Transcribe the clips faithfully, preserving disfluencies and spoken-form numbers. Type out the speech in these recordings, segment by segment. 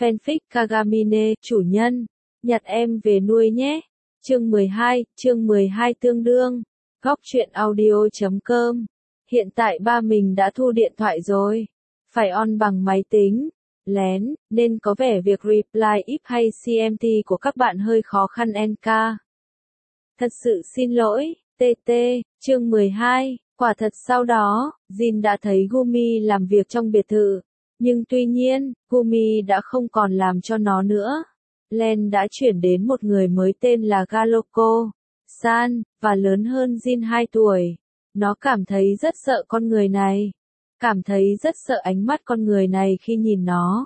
Fanfic Kagamine, chủ nhân, nhặt em về nuôi nhé. Chương mười hai, chương mười hai tương đương. Góc truyện audio chấm com. Hiện tại ba mình đã thu điện thoại rồi. Phải on bằng máy tính. Lén, nên có vẻ việc reply if hay xê em tê của các bạn hơi khó khăn en ca. Thật sự xin lỗi, tê tê, chương mười hai. Quả thật sau đó, Jin đã thấy Gumi làm việc trong biệt thự. Nhưng tuy nhiên, Gumi đã không còn làm cho nó nữa. Len đã chuyển đến một người mới tên là Galoko San, và lớn hơn Jin hai tuổi. Nó cảm thấy rất sợ con người này. Cảm thấy rất sợ ánh mắt con người này khi nhìn nó.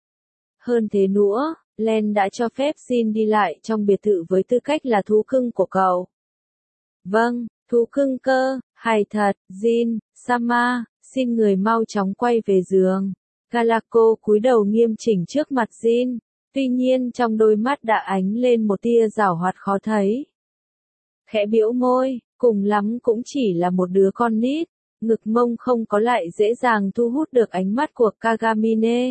Hơn thế nữa, Len đã cho phép Jin đi lại trong biệt thự với tư cách là thú cưng của cậu. Vâng, thú cưng cơ, hay thật, Jin, Sama, xin người mau chóng quay về giường. Galako cúi đầu nghiêm chỉnh trước mặt Jin, tuy nhiên trong đôi mắt đã ánh lên một tia giảo hoạt khó thấy. Khẽ bĩu môi, cùng lắm cũng chỉ là một đứa con nít, ngực mông không có lại dễ dàng thu hút được ánh mắt của Kagamine.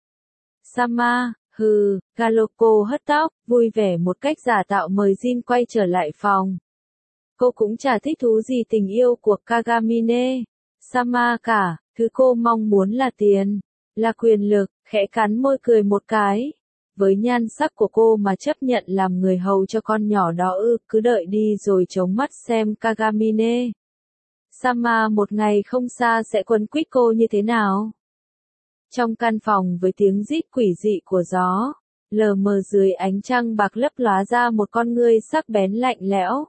Sama, hừ, Galoko hất tóc, vui vẻ một cách giả tạo mời Jin quay trở lại phòng. Cô cũng chả thích thú gì tình yêu của Kagamine. Sama cả, thứ cô mong muốn là tiền, là quyền lực, khẽ cắn môi cười một cái. Với nhan sắc của cô mà chấp nhận làm người hầu cho con nhỏ đó ư, cứ đợi đi rồi chống mắt xem Kagamine. Sama một ngày không xa sẽ quấn quýt cô như thế nào. Trong căn phòng với tiếng rít quỷ dị của gió, lờ mờ dưới ánh trăng bạc lấp lóa ra một con ngươi sắc bén lạnh lẽo.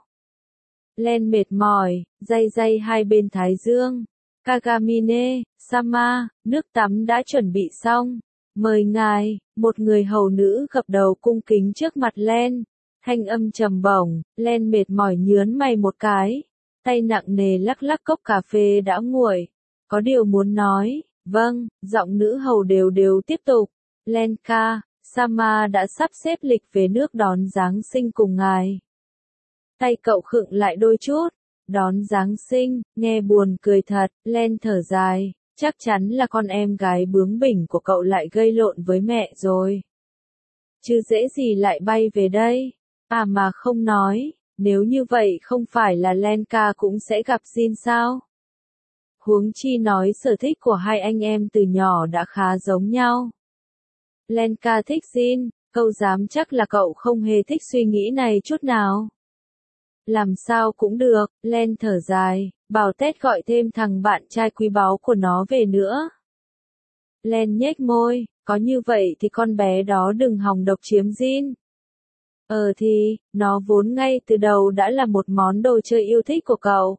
Len mệt mỏi, day day hai bên thái dương. Kagamine, Sama, nước tắm đã chuẩn bị xong. Mời ngài, một người hầu nữ gập đầu cung kính trước mặt Len. Thanh âm trầm bổng, Len mệt mỏi nhớn mày một cái. Tay nặng nề lắc lắc cốc cà phê đã nguội. Có điều muốn nói, vâng, giọng nữ hầu đều đều tiếp tục. Len ca, Sama đã sắp xếp lịch về nước đón Giáng sinh cùng ngài. Tay cậu khựng lại đôi chút. Đón Giáng sinh, nghe buồn cười thật, Len thở dài, chắc chắn là con em gái bướng bỉnh của cậu lại gây lộn với mẹ rồi. Chứ dễ gì lại bay về đây, à mà không nói, nếu như vậy không phải là Len ca cũng sẽ gặp Jin sao? Huống chi nói sở thích của hai anh em từ nhỏ đã khá giống nhau. Len ca thích Jin, cậu dám chắc là cậu không hề thích suy nghĩ này chút nào. Làm sao cũng được, Len thở dài, bảo Ted gọi thêm thằng bạn trai quý báu của nó về nữa. Len nhếch môi, có như vậy thì con bé đó đừng hòng độc chiếm Jin. Ờ thì, nó vốn ngay từ đầu đã là một món đồ chơi yêu thích của cậu.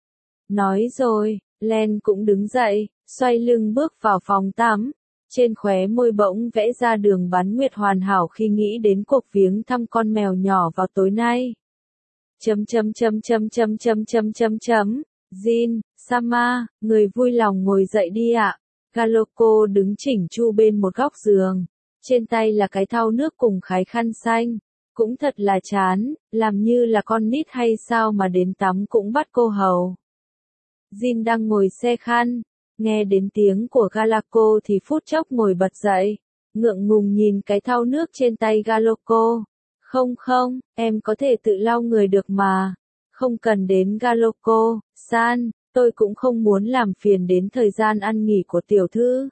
Nói rồi, Len cũng đứng dậy, xoay lưng bước vào phòng tắm. Trên khóe môi bỗng vẽ ra đường bán nguyệt hoàn hảo khi nghĩ đến cuộc viếng thăm con mèo nhỏ vào tối nay. Chấm chấm chấm chấm chấm chấm chấm chấm chấm. Jin, Sama, người vui lòng ngồi dậy đi ạ. Galoko đứng chỉnh chu bên một góc giường. Trên tay là cái thau nước cùng khái khăn xanh. Cũng thật là chán, làm như là con nít hay sao mà đến tắm cũng bắt cô hầu. Jin đang ngồi xe khăn. Nghe đến tiếng của Galako thì phút chốc ngồi bật dậy. Ngượng ngùng nhìn cái thau nước trên tay Galoko. Không không, em có thể tự lau người được mà. Không cần đến Galoko San, tôi cũng không muốn làm phiền đến thời gian ăn nghỉ của tiểu thư.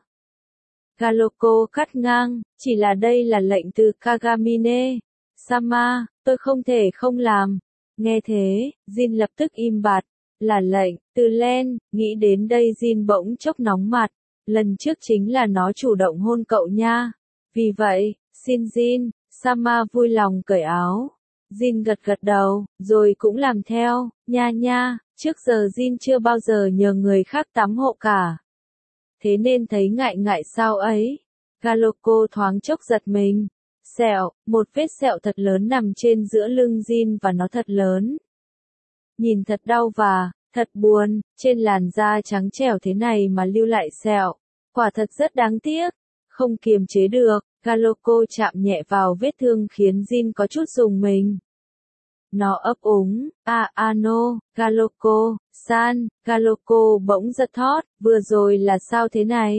Galoko cắt ngang, chỉ là đây là lệnh từ Kagamine. Sama, tôi không thể không làm. Nghe thế, Jin lập tức im bặt. Là lệnh, từ Len, nghĩ đến đây Jin bỗng chốc nóng mặt. Lần trước chính là nó chủ động hôn cậu nha. Vì vậy, xin Jin. Sama vui lòng cởi áo. Jin gật gật đầu, rồi cũng làm theo, nha nha, trước giờ Jin chưa bao giờ nhờ người khác tắm hộ cả. Thế nên thấy ngại ngại sao ấy. Galoko thoáng chốc giật mình. Sẹo, một vết sẹo thật lớn nằm trên giữa lưng Jin và nó thật lớn. Nhìn thật đau và, thật buồn, trên làn da trắng trẻo thế này mà lưu lại sẹo. Quả thật rất đáng tiếc. Không kiềm chế được. Galoko chạm nhẹ vào vết thương khiến Jin có chút rùng mình. Nó ấp úng, à à no, Galoko, San, Galoko bỗng giật thót, vừa rồi là sao thế này?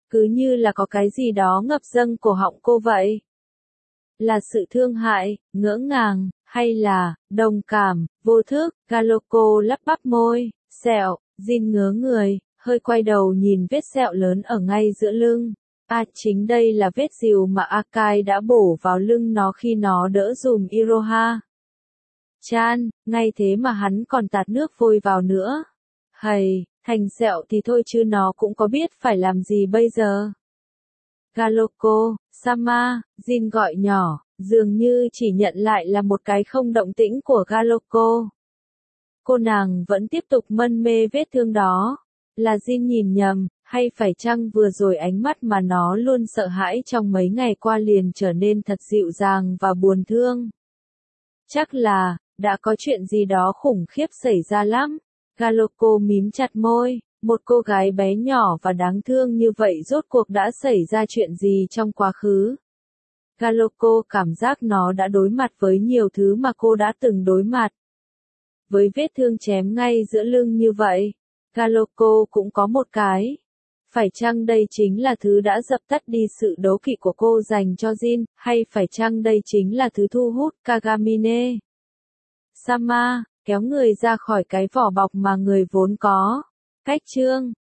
cứ như là có cái gì đó ngập dâng cổ họng cô vậy. Là sự thương hại, ngỡ ngàng, hay là đồng cảm, vô thức? Galoko lắp bắp môi. Sẹo. Jin ngớ người, hơi quay đầu nhìn vết sẹo lớn ở ngay giữa lưng. À, chính đây là vết rìu mà Akai đã bổ vào lưng nó khi nó đỡ dùm Iroha chan, ngay thế mà hắn còn tạt nước vôi vào nữa. Hầy, thành sẹo thì thôi chứ nó cũng có biết phải làm gì bây giờ. Galoko, Sama, Jin gọi nhỏ, dường như chỉ nhận lại là một cái không động tĩnh của Galoko. Cô nàng vẫn tiếp tục mân mê vết thương đó. Là Jin nhìn nhầm, hay phải chăng vừa rồi ánh mắt mà nó luôn sợ hãi trong mấy ngày qua liền trở nên thật dịu dàng và buồn thương. Chắc là, đã có chuyện gì đó khủng khiếp xảy ra lắm. Galoko mím chặt môi, một cô gái bé nhỏ và đáng thương như vậy rốt cuộc đã xảy ra chuyện gì trong quá khứ. Galoko cảm giác nó đã đối mặt với nhiều thứ mà cô đã từng đối mặt. Với vết thương chém ngay giữa lưng như vậy, Galoko cũng có một cái. Phải chăng đây chính là thứ đã dập tắt đi sự đố kỵ của cô dành cho Jin, hay phải chăng đây chính là thứ thu hút Kagamine? Sama, kéo người ra khỏi cái vỏ bọc mà người vốn có. Cách chương